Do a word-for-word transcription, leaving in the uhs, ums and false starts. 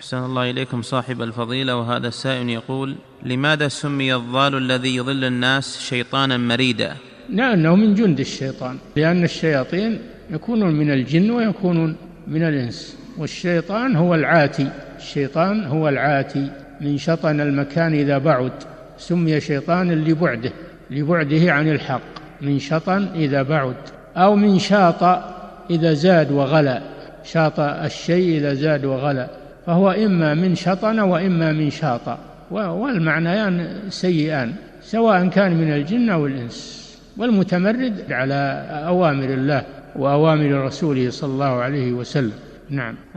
أحسن الله إليكم صاحب الفضيلة. وهذا السائل يقول: لماذا سمي الضال الذي يضل الناس شيطانا مريدا؟ لأنه من جند الشيطان، لأن الشياطين يكونون من الجن ويكونون من الإنس، والشيطان هو العاتي، الشيطان هو العاتي من شطن المكان إذا بعد، سمي شيطانا لبعده لبعده عن الحق، من شطن إذا بعد، أو من شاط إذا زاد وغلى، شاط الشيء إذا زاد وغلى، فهو إما من شطن وإما من شاط، والمعنيان سيئان سواء كان من الجن أو الإنس. والمتمرد على أوامر الله وأوامر رسوله صلى الله عليه وسلم. نعم.